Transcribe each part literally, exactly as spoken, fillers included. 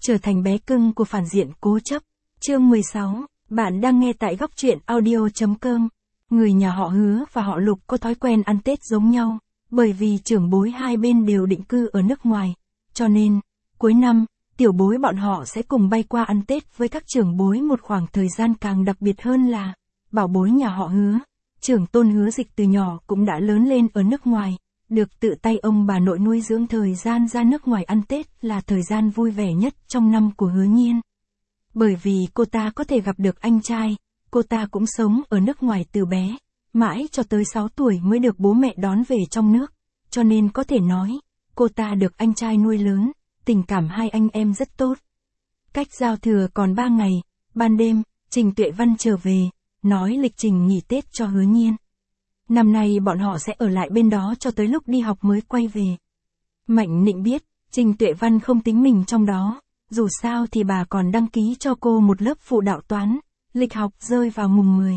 trở thành bé cưng của phản diện cố chấp. Chương mười sáu, bạn đang nghe tại góc truyện audio chấm com. Người nhà họ Hứa và họ Lục có thói quen ăn Tết giống nhau, bởi vì trưởng bối hai bên đều định cư ở nước ngoài, cho nên, cuối năm, tiểu bối bọn họ sẽ cùng bay qua ăn Tết với các trưởng bối một khoảng thời gian. Càng đặc biệt hơn là, bảo bối nhà họ Hứa, trưởng tôn Hứa Dịch từ nhỏ cũng đã lớn lên ở nước ngoài, được tự tay ông bà nội nuôi dưỡng. Thời gian ra nước ngoài ăn Tết là thời gian vui vẻ nhất trong năm của Hứa Nhiên. Bởi vì cô ta có thể gặp được anh trai, cô ta cũng sống ở nước ngoài từ bé, mãi cho tới sáu tuổi mới được bố mẹ đón về trong nước, cho nên có thể nói, cô ta được anh trai nuôi lớn, tình cảm hai anh em rất tốt. Cách giao thừa còn ba ngày, ban đêm, Trình Tuệ Văn trở về, nói lịch trình nghỉ Tết cho Hứa Nhiên. Năm nay bọn họ sẽ ở lại bên đó cho tới lúc đi học mới quay về. Mạnh Nịnh biết, Trình Tuệ Văn không tính mình trong đó, dù sao thì bà còn đăng ký cho cô một lớp phụ đạo toán, lịch học rơi vào mùng mười.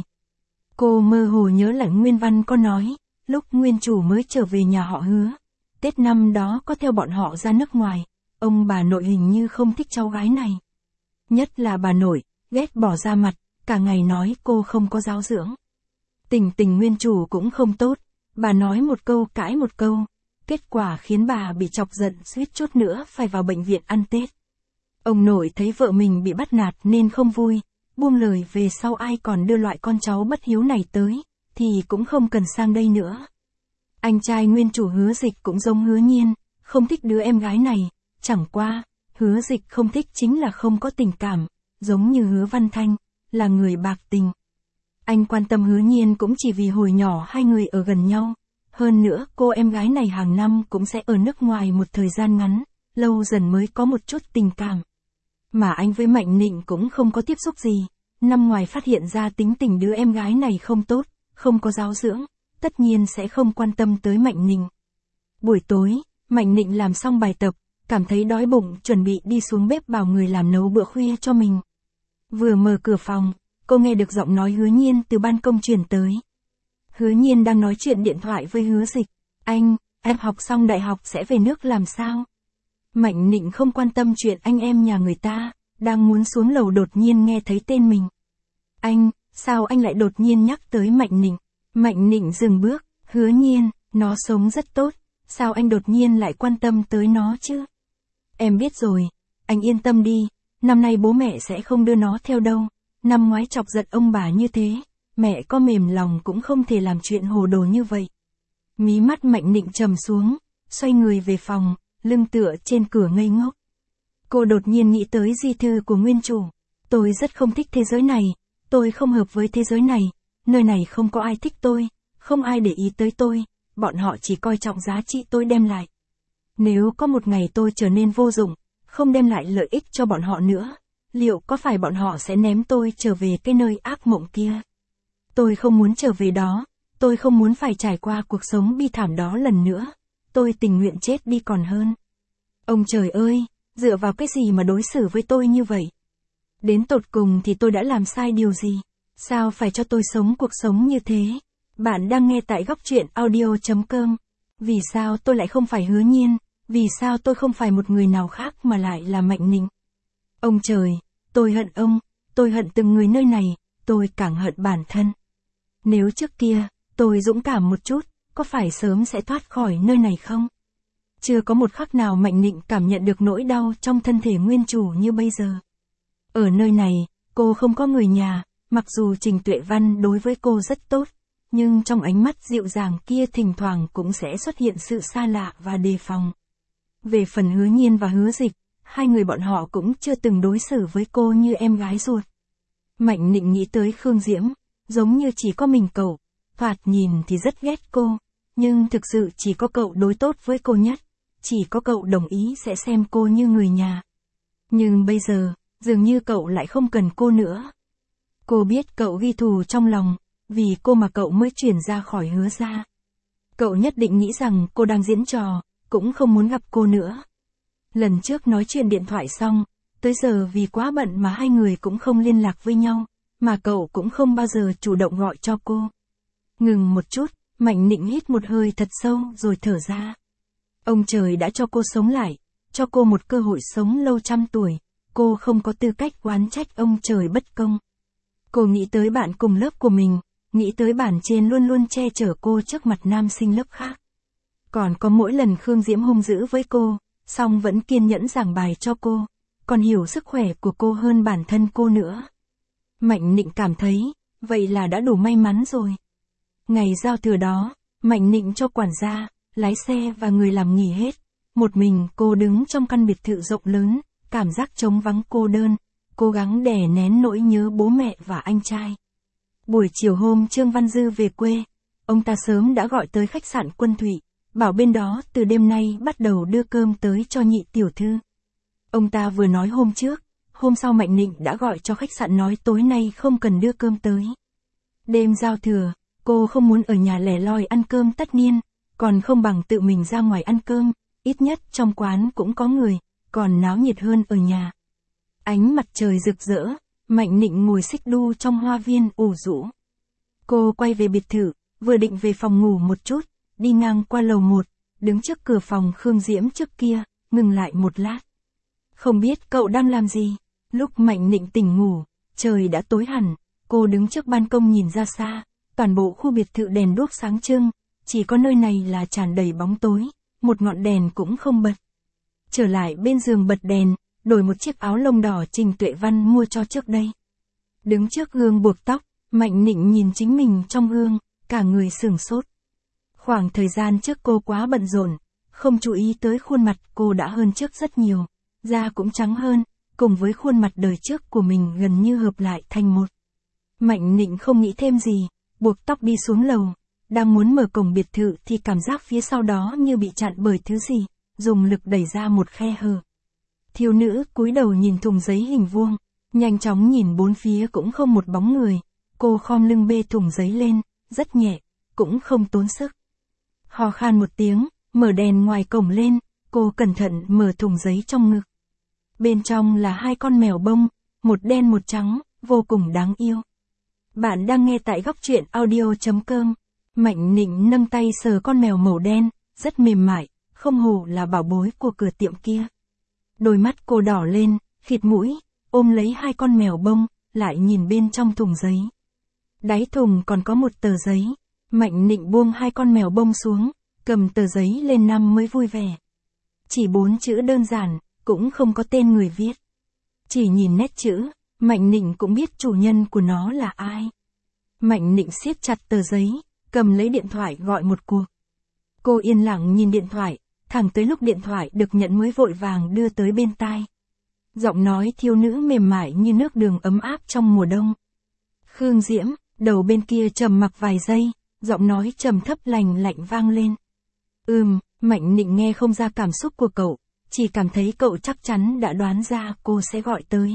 Cô mơ hồ nhớ lại Nguyên Văn có nói, lúc nguyên chủ mới trở về nhà họ Hứa, Tết năm đó có theo bọn họ ra nước ngoài, ông bà nội hình như không thích cháu gái này. Nhất là bà nội, ghét bỏ ra mặt, cả ngày nói cô không có giáo dưỡng. Tình tình nguyên chủ cũng không tốt, bà nói một câu cãi một câu, kết quả khiến bà bị chọc giận suýt chút nữa phải vào bệnh viện ăn Tết. Ông nội thấy vợ mình bị bắt nạt nên không vui, buông lời về sau ai còn đưa loại con cháu bất hiếu này tới, thì cũng không cần sang đây nữa. Anh trai nguyên chủ Hứa Dịch cũng giống Hứa Nhiên, không thích đứa em gái này, chẳng qua, Hứa Dịch không thích chính là không có tình cảm, giống như Hứa Văn Thanh, là người bạc tình. Anh quan tâm Hứa Nhiên cũng chỉ vì hồi nhỏ hai người ở gần nhau, hơn nữa cô em gái này hàng năm cũng sẽ ở nước ngoài một thời gian ngắn, lâu dần mới có một chút tình cảm. Mà anh với Mạnh Nịnh cũng không có tiếp xúc gì, năm ngoài phát hiện ra tính tình đứa em gái này không tốt, không có giáo dưỡng, tất nhiên sẽ không quan tâm tới Mạnh Nịnh. Buổi tối, Mạnh Nịnh làm xong bài tập, cảm thấy đói bụng chuẩn bị đi xuống bếp bảo người làm nấu bữa khuya cho mình. Vừa mở cửa phòng, cô nghe được giọng nói Hứa Nhiên từ ban công truyền tới. Hứa Nhiên đang nói chuyện điện thoại với Hứa Dịch. Anh, em học xong đại học sẽ về nước làm sao? Mạnh Nịnh không quan tâm chuyện anh em nhà người ta, đang muốn xuống lầu đột nhiên nghe thấy tên mình. Anh, sao anh lại đột nhiên nhắc tới Mạnh Nịnh? Mạnh Nịnh dừng bước, Hứa Nhiên, nó sống rất tốt, sao anh đột nhiên lại quan tâm tới nó chứ? Em biết rồi, anh yên tâm đi, năm nay bố mẹ sẽ không đưa nó theo đâu, năm ngoái chọc giận ông bà như thế, mẹ có mềm lòng cũng không thể làm chuyện hồ đồ như vậy. Mí mắt Mạnh Nịnh trầm xuống, xoay người về phòng, lưng tựa trên cửa ngây ngốc. Cô đột nhiên nghĩ tới di thư của nguyên chủ. Tôi rất không thích thế giới này, tôi không hợp với thế giới này, nơi này không có ai thích tôi, không ai để ý tới tôi, bọn họ chỉ coi trọng giá trị tôi đem lại. Nếu có một ngày tôi trở nên vô dụng, không đem lại lợi ích cho bọn họ nữa, liệu có phải bọn họ sẽ ném tôi trở về cái nơi ác mộng kia? Tôi không muốn trở về đó, tôi không muốn phải trải qua cuộc sống bi thảm đó lần nữa, tôi tình nguyện chết đi còn hơn. Ông trời ơi, dựa vào cái gì mà đối xử với tôi như vậy? Đến tột cùng thì tôi đã làm sai điều gì? Sao phải cho tôi sống cuộc sống như thế? Bạn đang nghe tại góc truyện audio chấm com. Vì sao tôi lại không phải Hứa Nhiên? Vì sao tôi không phải một người nào khác mà lại là Mạnh Nịnh? Ông trời, tôi hận ông, tôi hận từng người nơi này, tôi càng hận bản thân. Nếu trước kia, tôi dũng cảm một chút, có phải sớm sẽ thoát khỏi nơi này không? Chưa có một khắc nào Mạnh Nịnh cảm nhận được nỗi đau trong thân thể nguyên chủ như bây giờ. Ở nơi này, cô không có người nhà, mặc dù Trình Tuệ Văn đối với cô rất tốt, nhưng trong ánh mắt dịu dàng kia thỉnh thoảng cũng sẽ xuất hiện sự xa lạ và đề phòng. Về phần Hứa Nhiên và Hứa Dịch, hai người bọn họ cũng chưa từng đối xử với cô như em gái ruột. Mạnh Nịnh nghĩ tới Khương Diễm, giống như chỉ có mình cậu, thoạt nhìn thì rất ghét cô, nhưng thực sự chỉ có cậu đối tốt với cô nhất, chỉ có cậu đồng ý sẽ xem cô như người nhà. Nhưng bây giờ, dường như cậu lại không cần cô nữa. Cô biết cậu ghi thù trong lòng, vì cô mà cậu mới chuyển ra khỏi Hứa gia. Cậu nhất định nghĩ rằng cô đang diễn trò, cũng không muốn gặp cô nữa. Lần trước nói chuyện điện thoại xong, tới giờ vì quá bận mà hai người cũng không liên lạc với nhau, mà cậu cũng không bao giờ chủ động gọi cho cô. Ngừng một chút, Mạnh Nịnh hít một hơi thật sâu rồi thở ra. Ông trời đã cho cô sống lại, cho cô một cơ hội sống lâu trăm tuổi, cô không có tư cách oán trách ông trời bất công. Cô nghĩ tới bạn cùng lớp của mình, nghĩ tới bản trên luôn luôn che chở cô trước mặt nam sinh lớp khác. Còn có mỗi lần Khương Diễm hung dữ với cô, song vẫn kiên nhẫn giảng bài cho cô, còn hiểu sức khỏe của cô hơn bản thân cô nữa. Mạnh Nịnh cảm thấy, vậy là đã đủ may mắn rồi. Ngày giao thừa đó, Mạnh Nịnh cho quản gia, lái xe và người làm nghỉ hết. Một mình cô đứng trong căn biệt thự rộng lớn, cảm giác trống vắng cô đơn, cố gắng đè nén nỗi nhớ bố mẹ và anh trai. Buổi chiều hôm Trương Văn Dư về quê, ông ta sớm đã gọi tới khách sạn Quân Thụy, bảo bên đó từ đêm nay bắt đầu đưa cơm tới cho nhị tiểu thư. Ông ta vừa nói hôm trước, hôm sau Mạnh Nịnh đã gọi cho khách sạn nói tối nay không cần đưa cơm tới. Đêm giao thừa, cô không muốn ở nhà lẻ loi ăn cơm tất niên, còn không bằng tự mình ra ngoài ăn cơm, ít nhất trong quán cũng có người, còn náo nhiệt hơn ở nhà. Ánh mặt trời rực rỡ, Mạnh Nịnh ngồi xích đu trong hoa viên ủ rũ. Cô quay về biệt thự, vừa định về phòng ngủ một chút, đi ngang qua lầu một, đứng trước cửa phòng Khương Diễm trước kia, ngừng lại một lát. Không biết cậu đang làm gì? Lúc Mạnh Nịnh tỉnh ngủ, trời đã tối hẳn, cô đứng trước ban công nhìn ra xa, toàn bộ khu biệt thự đèn đuốc sáng trưng, chỉ có nơi này là tràn đầy bóng tối, một ngọn đèn cũng không bật. Trở lại bên giường bật đèn, đổi một chiếc áo lông đỏ Trình Tuệ Văn mua cho trước đây. Đứng trước gương buộc tóc, Mạnh Nịnh nhìn chính mình trong gương, cả người sửng sốt. Khoảng thời gian trước cô quá bận rộn, không chú ý tới khuôn mặt cô đã hơn trước rất nhiều, da cũng trắng hơn, cùng với khuôn mặt đời trước của mình gần như hợp lại thành một. Mạnh Nịnh không nghĩ thêm gì, buộc tóc đi xuống lầu, đang muốn mở cổng biệt thự thì cảm giác phía sau đó như bị chặn bởi thứ gì, dùng lực đẩy ra một khe hở. Thiếu nữ cúi đầu nhìn thùng giấy hình vuông, nhanh chóng nhìn bốn phía cũng không một bóng người, cô khom lưng bê thùng giấy lên, rất nhẹ, cũng không tốn sức. Hò khan một tiếng, mở đèn ngoài cổng lên, cô cẩn thận mở thùng giấy trong ngực. Bên trong là hai con mèo bông, một đen một trắng, vô cùng đáng yêu. Bạn đang nghe tại góc truyện audio chấm com. Mạnh Nịnh nâng tay sờ con mèo màu đen, rất mềm mại, không hổ là bảo bối của cửa tiệm kia. Đôi mắt cô đỏ lên, khịt mũi, ôm lấy hai con mèo bông, lại nhìn bên trong thùng giấy. Đáy thùng còn có một tờ giấy. Mạnh Nịnh buông hai con mèo bông xuống, cầm tờ giấy lên năm mới vui vẻ. Chỉ bốn chữ đơn giản, cũng không có tên người viết. Chỉ nhìn nét chữ, Mạnh Nịnh cũng biết chủ nhân của nó là ai. Mạnh Nịnh siết chặt tờ giấy, cầm lấy điện thoại gọi một cuộc. Cô yên lặng nhìn điện thoại, thẳng tới lúc điện thoại được nhận mới vội vàng đưa tới bên tai. Giọng nói thiếu nữ mềm mại như nước đường ấm áp trong mùa đông. Khương Diễm, đầu bên kia trầm mặc vài giây, giọng nói trầm thấp lành lạnh vang lên. Ừm, Mạnh Nịnh nghe không ra cảm xúc của cậu, chỉ cảm thấy cậu chắc chắn đã đoán ra cô sẽ gọi tới.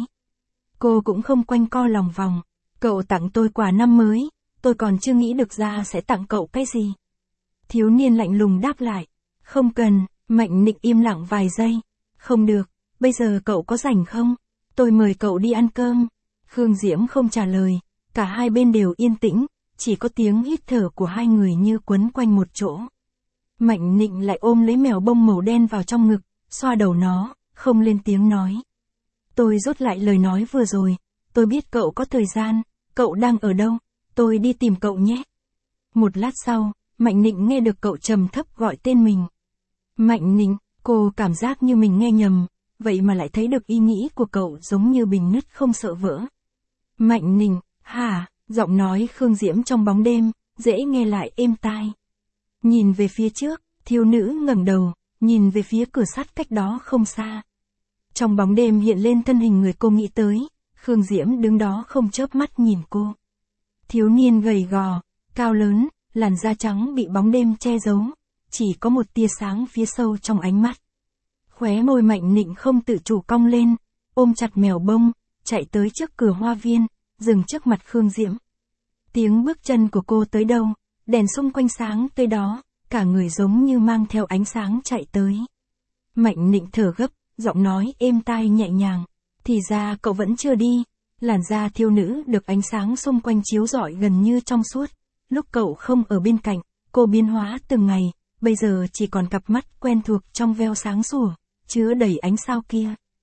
Cô cũng không quanh co lòng vòng, cậu tặng tôi quà năm mới, tôi còn chưa nghĩ được ra sẽ tặng cậu cái gì. Thiếu niên lạnh lùng đáp lại, không cần. Mạnh Nịnh im lặng vài giây, không được, bây giờ cậu có rảnh không? Tôi mời cậu đi ăn cơm. Khương Diễm không trả lời, cả hai bên đều yên tĩnh, chỉ có tiếng hít thở của hai người như quấn quanh một chỗ. Mạnh Nịnh lại ôm lấy mèo bông màu đen vào trong ngực, xoa đầu nó, không lên tiếng nói. Tôi rút lại lời nói vừa rồi, tôi biết cậu có thời gian, cậu đang ở đâu, tôi đi tìm cậu nhé. Một lát sau, Mạnh Nịnh nghe được cậu trầm thấp gọi tên mình. Mạnh Nịnh, cô cảm giác như mình nghe nhầm, vậy mà lại thấy được ý nghĩ của cậu giống như bình nứt không sợ vỡ. Mạnh Nịnh, hả, giọng nói Khương Diễm trong bóng đêm, dễ nghe lại êm tai. Nhìn về phía trước, thiếu nữ ngẩng đầu, nhìn về phía cửa sắt cách đó không xa. Trong bóng đêm hiện lên thân hình người cô nghĩ tới, Khương Diễm đứng đó không chớp mắt nhìn cô. Thiếu niên gầy gò, cao lớn, làn da trắng bị bóng đêm che giấu, chỉ có một tia sáng phía sâu trong ánh mắt. Khóe môi Mạnh Nịnh không tự chủ cong lên, ôm chặt mèo bông, chạy tới trước cửa hoa viên, dừng trước mặt Khương Diễm. Tiếng bước chân của cô tới đâu, đèn xung quanh sáng tới đó, cả người giống như mang theo ánh sáng chạy tới. Mạnh Nịnh thở gấp, giọng nói êm tai nhẹ nhàng, thì ra cậu vẫn chưa đi. Làn da thiếu nữ được ánh sáng xung quanh chiếu rọi gần như trong suốt. Lúc cậu không ở bên cạnh, cô biến hóa từng ngày, bây giờ chỉ còn cặp mắt quen thuộc trong veo sáng sủa, chứa đầy ánh sao kia.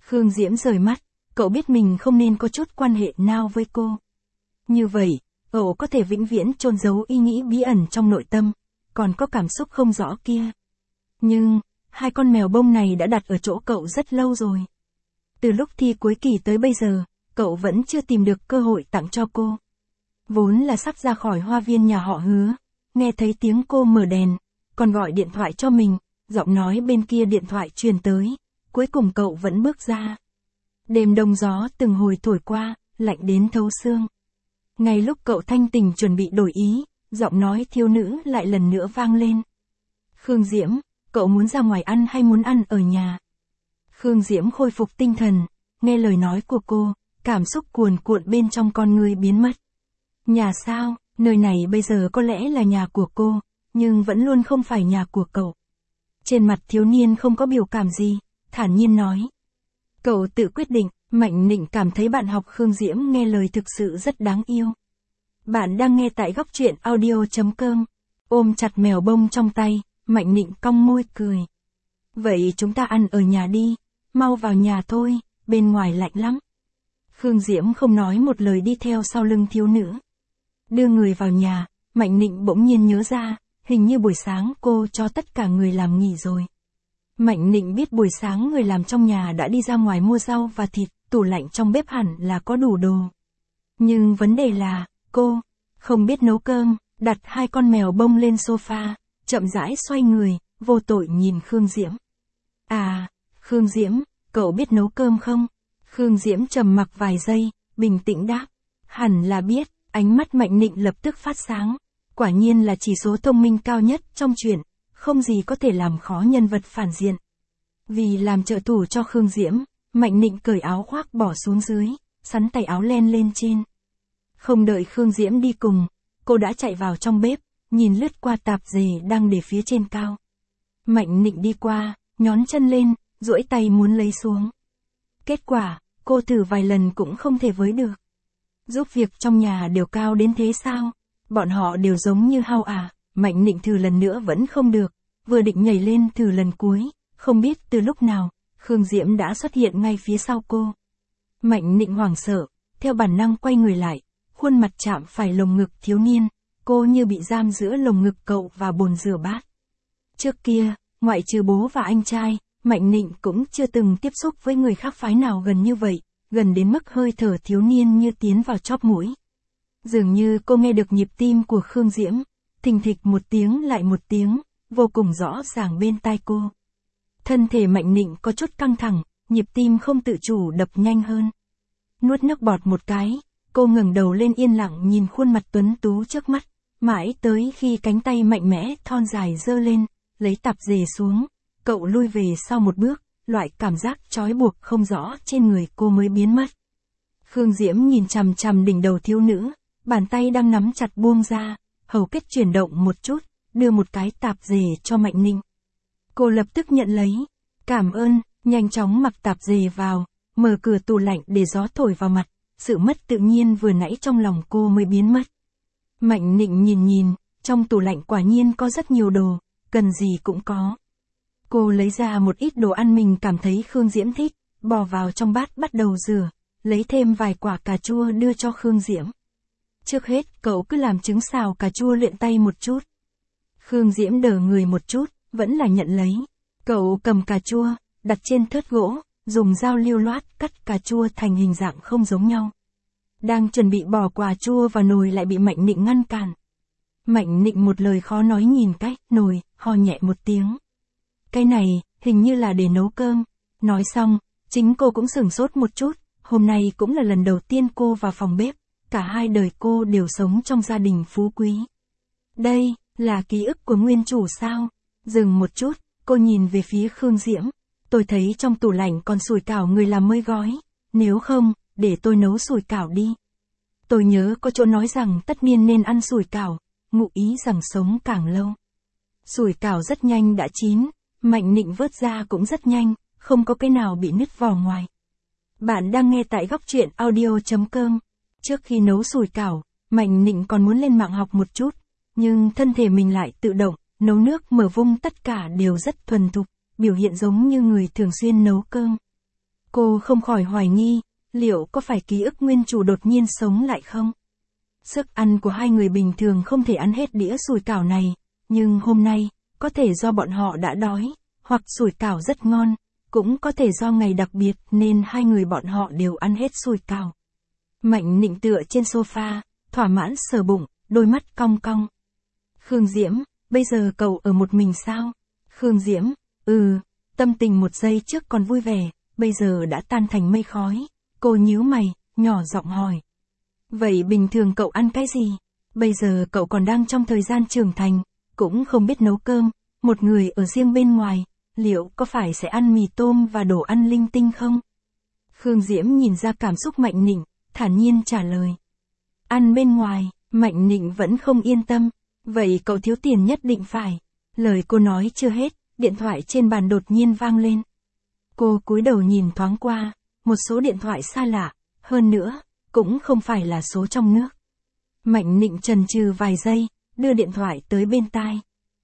Khương Diễm rời mắt, cậu biết mình không nên có chút quan hệ nào với cô. Như vậy, cậu có thể vĩnh viễn chôn giấu ý nghĩ bí ẩn trong nội tâm, còn có cảm xúc không rõ kia. Nhưng, hai con mèo bông này đã đặt ở chỗ cậu rất lâu rồi. Từ lúc thi cuối kỳ tới bây giờ, cậu vẫn chưa tìm được cơ hội tặng cho cô. Vốn là sắp ra khỏi hoa viên nhà họ Hứa, nghe thấy tiếng cô mở đèn, còn gọi điện thoại cho mình, giọng nói bên kia điện thoại truyền tới, cuối cùng cậu vẫn bước ra. Đêm đông gió từng hồi thổi qua, lạnh đến thấu xương. Ngay lúc cậu thanh tình chuẩn bị đổi ý, giọng nói thiếu nữ lại lần nữa vang lên. Khương Diễm, cậu muốn ra ngoài ăn hay muốn ăn ở nhà? Khương Diễm khôi phục tinh thần, nghe lời nói của cô, cảm xúc cuồn cuộn bên trong con người biến mất. Nhà sao, nơi này bây giờ có lẽ là nhà của cô, nhưng vẫn luôn không phải nhà của cậu. Trên mặt thiếu niên không có biểu cảm gì, thản nhiên nói. Cậu tự quyết định, Mạnh Nịnh cảm thấy bạn học Khương Diễm nghe lời thực sự rất đáng yêu. Bạn đang nghe tại góc truyện audio chấm com. Ôm chặt mèo bông trong tay, Mạnh Nịnh cong môi cười. Vậy chúng ta ăn ở nhà đi, mau vào nhà thôi, bên ngoài lạnh lắm. Khương Diễm không nói một lời đi theo sau lưng thiếu nữ. Đưa người vào nhà, Mạnh Nịnh bỗng nhiên nhớ ra, hình như buổi sáng cô cho tất cả người làm nghỉ rồi. Mạnh Nịnh biết buổi sáng người làm trong nhà đã đi ra ngoài mua rau và thịt, tủ lạnh trong bếp hẳn là có đủ đồ. Nhưng vấn đề là, cô không biết nấu cơm, đặt hai con mèo bông lên sofa, chậm rãi xoay người, vô tội nhìn Khương Diễm. À, Khương Diễm, cậu biết nấu cơm không? Khương Diễm trầm mặc vài giây, bình tĩnh đáp. Hẳn là biết, ánh mắt Mạnh Nịnh lập tức phát sáng. Quả nhiên là chỉ số thông minh cao nhất trong chuyện, không gì có thể làm khó nhân vật phản diện. Vì làm trợ thủ cho Khương Diễm, Mạnh Nịnh cởi áo khoác bỏ xuống dưới, sắn tay áo len lên trên. Không đợi Khương Diễm đi cùng, cô đã chạy vào trong bếp, nhìn lướt qua tạp dề đang để phía trên cao. Mạnh Nịnh đi qua, nhón chân lên, duỗi tay muốn lấy xuống. Kết quả, cô thử vài lần cũng không thể với được. Giúp việc trong nhà đều cao đến thế sao? Bọn họ đều giống như hao à? Mạnh Nịnh thử lần nữa vẫn không được, vừa định nhảy lên thử lần cuối, không biết từ lúc nào, Khương Diễm đã xuất hiện ngay phía sau cô. Mạnh Nịnh hoảng sợ, theo bản năng quay người lại, khuôn mặt chạm phải lồng ngực thiếu niên, cô như bị giam giữa lồng ngực cậu và bồn rửa bát. Trước kia, ngoại trừ bố và anh trai, Mạnh Nịnh cũng chưa từng tiếp xúc với người khác phái nào gần như vậy, gần đến mức hơi thở thiếu niên như tiến vào chóp mũi. Dường như cô nghe được nhịp tim của Khương Diễm, thình thịch một tiếng lại một tiếng, vô cùng rõ ràng bên tai cô. Thân thể Mạnh Nịnh có chút căng thẳng, nhịp tim không tự chủ đập nhanh hơn. Nuốt nước bọt một cái, cô ngẩng đầu lên yên lặng nhìn khuôn mặt tuấn tú trước mắt, mãi tới khi cánh tay mạnh mẽ thon dài giơ lên, lấy tạp dề xuống, cậu lui về sau một bước, loại cảm giác trói buộc không rõ trên người cô mới biến mất. Khương Diễm nhìn chằm chằm đỉnh đầu thiếu nữ, bàn tay đang nắm chặt buông ra, hầu kết chuyển động một chút, đưa một cái tạp dề cho Mạnh Nịnh. Cô lập tức nhận lấy, cảm ơn, nhanh chóng mặc tạp dề vào, mở cửa tủ lạnh để gió thổi vào mặt, sự mất tự nhiên vừa nãy trong lòng cô mới biến mất. Mạnh Nịnh nhìn nhìn, trong tủ lạnh quả nhiên có rất nhiều đồ, cần gì cũng có. Cô lấy ra một ít đồ ăn mình cảm thấy Khương Diễm thích, bỏ vào trong bát bắt đầu rửa, lấy thêm vài quả cà chua đưa cho Khương Diễm. Trước hết, cậu cứ làm trứng xào cà chua luyện tay một chút. Khương Diễm đờ người một chút, vẫn là nhận lấy. Cậu cầm cà chua, đặt trên thớt gỗ, dùng dao lưu loát cắt cà chua thành hình dạng không giống nhau. Đang chuẩn bị bỏ quả chua vào nồi lại bị Mạnh Nịnh ngăn cản. Mạnh Nịnh một lời khó nói nhìn cái nồi, ho nhẹ một tiếng. Cái này, hình như là để nấu cơm. Nói xong, chính cô cũng sửng sốt một chút, hôm nay cũng là lần đầu tiên cô vào phòng bếp, cả hai đời cô đều sống trong gia đình phú quý. Đây, là ký ức của nguyên chủ sao? Dừng một chút, cô nhìn về phía Khương Diễm. Tôi thấy trong tủ lạnh còn sủi cảo người làm mới gói, nếu không, để tôi nấu sủi cảo đi. Tôi nhớ có chỗ nói rằng tất niên nên ăn sủi cảo, ngụ ý rằng sống càng lâu. Sủi cảo rất nhanh đã chín, Mạnh Nịnh vớt ra cũng rất nhanh, không có cái nào bị nứt vỏ ngoài. Bạn đang nghe tại góc truyện audio chấm com. Trước khi nấu sủi cảo, Mạnh Nịnh còn muốn lên mạng học một chút, nhưng thân thể mình lại tự động, nấu nước mở vung tất cả đều rất thuần thục, biểu hiện giống như người thường xuyên nấu cơm. Cô không khỏi hoài nghi, liệu có phải ký ức nguyên chủ đột nhiên sống lại không? Sức ăn của hai người bình thường không thể ăn hết đĩa sủi cảo này, nhưng hôm nay, có thể do bọn họ đã đói, hoặc sủi cảo rất ngon, cũng có thể do ngày đặc biệt nên hai người bọn họ đều ăn hết sủi cảo. Mạnh Nịnh tựa trên sofa, thỏa mãn sờ bụng, đôi mắt cong cong. Khương Diễm, bây giờ cậu ở một mình sao? Khương Diễm, ừ, tâm tình một giây trước còn vui vẻ, bây giờ đã tan thành mây khói. Cô nhíu mày, nhỏ giọng hỏi. Vậy bình thường cậu ăn cái gì? Bây giờ cậu còn đang trong thời gian trưởng thành, cũng không biết nấu cơm, một người ở riêng bên ngoài, liệu có phải sẽ ăn mì tôm và đồ ăn linh tinh không? Khương Diễm nhìn ra cảm xúc Mạnh Nịnh, thản nhiên trả lời. Ăn bên ngoài, Mạnh Nịnh vẫn không yên tâm. Vậy cậu thiếu tiền nhất định phải. Lời cô nói chưa hết, điện thoại trên bàn đột nhiên vang lên. Cô cúi đầu nhìn thoáng qua, một số điện thoại xa lạ, hơn nữa, cũng không phải là số trong nước. Mạnh Nịnh chần chừ vài giây, đưa điện thoại tới bên tai.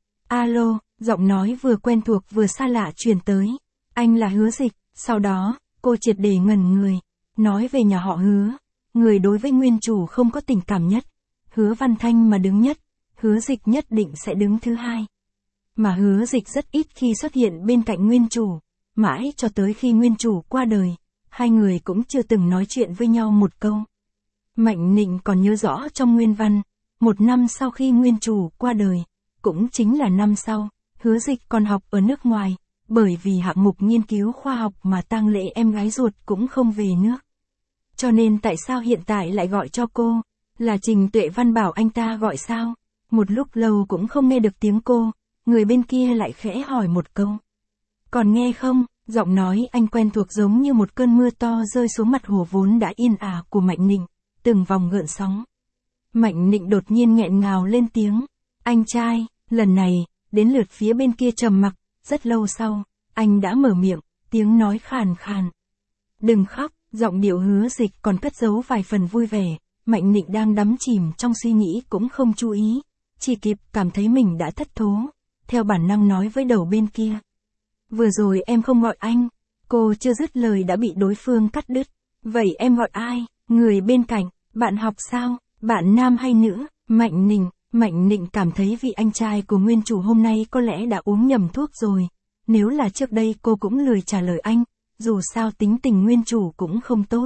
Alo, giọng nói vừa quen thuộc vừa xa lạ truyền tới. Anh là Hứa Dịch. Sau đó, cô triệt để ngẩn người, nói về nhà họ Hứa. Người đối với nguyên chủ không có tình cảm nhất. Hứa Văn Thanh mà đứng nhất, Hứa Dịch nhất định sẽ đứng thứ hai. Mà Hứa Dịch rất ít khi xuất hiện bên cạnh nguyên chủ, mãi cho tới khi nguyên chủ qua đời, hai người cũng chưa từng nói chuyện với nhau một câu. Mạnh Nịnh còn nhớ rõ trong nguyên văn, một năm sau khi nguyên chủ qua đời, cũng chính là năm sau, Hứa Dịch còn học ở nước ngoài, bởi vì hạng mục nghiên cứu khoa học mà tang lễ em gái ruột cũng không về nước. Cho nên tại sao hiện tại lại gọi cho cô? Là Trình Tuệ Văn bảo anh ta gọi sao? Một lúc lâu cũng không nghe được tiếng cô, người bên kia lại khẽ hỏi một câu. Còn nghe không? Giọng nói anh quen thuộc giống như một cơn mưa to rơi xuống mặt hồ vốn đã yên ả của Mạnh Nịnh, từng vòng gợn sóng. Mạnh Nịnh đột nhiên nghẹn ngào lên tiếng. Anh trai, lần này, đến lượt phía bên kia trầm mặc, rất lâu sau, anh đã mở miệng, tiếng nói khàn khàn. Đừng khóc, giọng điệu Hứa Dịch còn cất giấu vài phần vui vẻ. Mạnh Nịnh đang đắm chìm trong suy nghĩ cũng không chú ý, chỉ kịp cảm thấy mình đã thất thố, theo bản năng nói với đầu bên kia. Vừa rồi em không gọi anh, cô chưa dứt lời đã bị đối phương cắt đứt. Vậy em gọi ai? Người bên cạnh, bạn học sao? Bạn nam hay nữ? Mạnh Nịnh, Mạnh Nịnh cảm thấy vị anh trai của nguyên chủ hôm nay có lẽ đã uống nhầm thuốc rồi. Nếu là trước đây cô cũng lười trả lời anh, dù sao tính tình nguyên chủ cũng không tốt.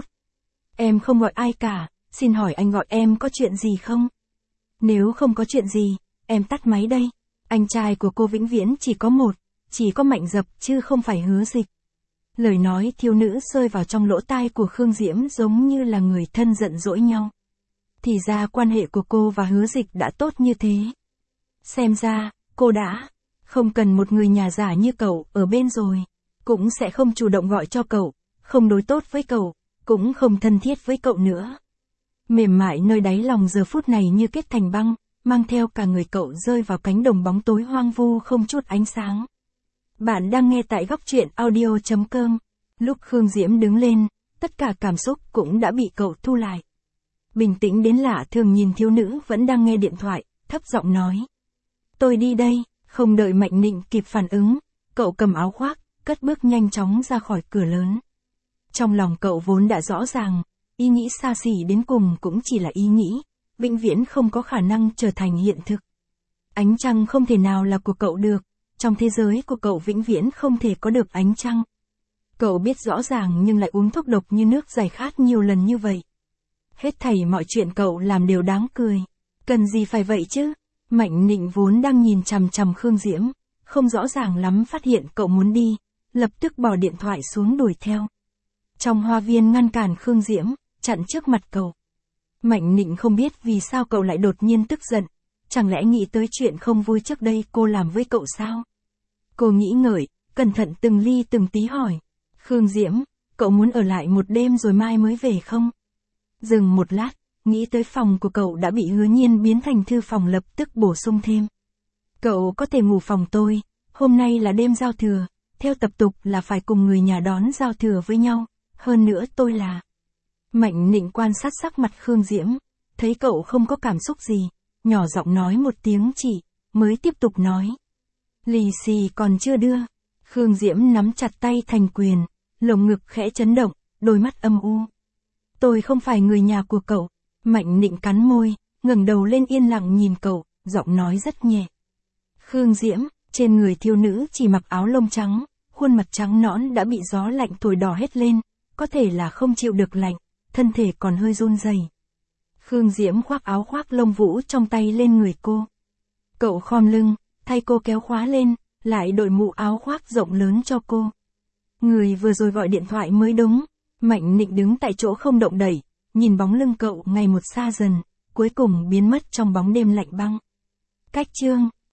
Em không gọi ai cả, xin hỏi anh gọi em có chuyện gì không? Nếu không có chuyện gì, em tắt máy đây. Anh trai của cô vĩnh viễn chỉ có một, chỉ có Mạnh Dập chứ không phải Hứa Dịch. Lời nói thiếu nữ rơi vào trong lỗ tai của Khương Diễm giống như là người thân giận dỗi nhau. Thì ra quan hệ của cô và Hứa Dịch đã tốt như thế. Xem ra, cô đã không cần một người nhà giả như cậu ở bên rồi. Cũng sẽ không chủ động gọi cho cậu, không đối tốt với cậu, cũng không thân thiết với cậu nữa. Mềm mại nơi đáy lòng giờ phút này như kết thành băng, mang theo cả người cậu rơi vào cánh đồng bóng tối hoang vu không chút ánh sáng. Bạn đang nghe tại góc truyện audio chấm com. Lúc Khương Diễm đứng lên, tất cả cảm xúc cũng đã bị cậu thu lại. Bình tĩnh đến lạ thường nhìn thiếu nữ vẫn đang nghe điện thoại, thấp giọng nói. Tôi đi đây, không đợi Mạnh Nịnh kịp phản ứng, cậu cầm áo khoác, cất bước nhanh chóng ra khỏi cửa lớn. Trong lòng cậu vốn đã rõ ràng, ý nghĩ xa xỉ đến cùng cũng chỉ là ý nghĩ, vĩnh viễn không có khả năng trở thành hiện thực. Ánh trăng không thể nào là của cậu được, trong thế giới của cậu vĩnh viễn không thể có được ánh trăng. Cậu biết rõ ràng nhưng lại uống thuốc độc như nước giải khát nhiều lần như vậy. Hết thảy mọi chuyện cậu làm đều đáng cười. Cần gì phải vậy chứ? Mạnh Nịnh vốn đang nhìn chằm chằm Khương Diễm, không rõ ràng lắm phát hiện cậu muốn đi, lập tức bỏ điện thoại xuống đuổi theo. Trong hoa viên ngăn cản Khương Diễm, chặn trước mặt cậu. Mạnh Nịnh không biết vì sao cậu lại đột nhiên tức giận, chẳng lẽ nghĩ tới chuyện không vui trước đây cô làm với cậu sao? Cô nghĩ ngợi, cẩn thận từng ly từng tí hỏi. Khương Diễm, cậu muốn ở lại một đêm rồi mai mới về không? Dừng một lát, nghĩ tới phòng của cậu đã bị Hứa Nhiên biến thành thư phòng lập tức bổ sung thêm. Cậu có thể ngủ phòng tôi, hôm nay là đêm giao thừa, theo tập tục là phải cùng người nhà đón giao thừa với nhau, hơn nữa tôi là... Mạnh Nịnh quan sát sắc mặt Khương Diễm, thấy cậu không có cảm xúc gì, nhỏ giọng nói một tiếng chỉ, mới tiếp tục nói. Lì xì còn chưa đưa. Khương Diễm nắm chặt tay thành quyền, lồng ngực khẽ chấn động, đôi mắt âm u. Tôi không phải người nhà của cậu. Mạnh Nịnh cắn môi, ngẩng đầu lên yên lặng nhìn cậu, giọng nói rất nhẹ. Khương Diễm, trên người thiếu nữ chỉ mặc áo lông trắng, khuôn mặt trắng nõn đã bị gió lạnh thổi đỏ hết lên, có thể là không chịu được lạnh, thân thể còn hơi run rẩy. Khương Diễm khoác áo khoác lông vũ trong tay lên người cô. Cậu khom lưng, thay cô kéo khóa lên, lại đội mũ áo khoác rộng lớn cho cô. Người vừa rồi gọi điện thoại mới đúng. Mạnh Nịnh đứng tại chỗ không động đậy, nhìn bóng lưng cậu ngày một xa dần, cuối cùng biến mất trong bóng đêm lạnh băng. Cách chương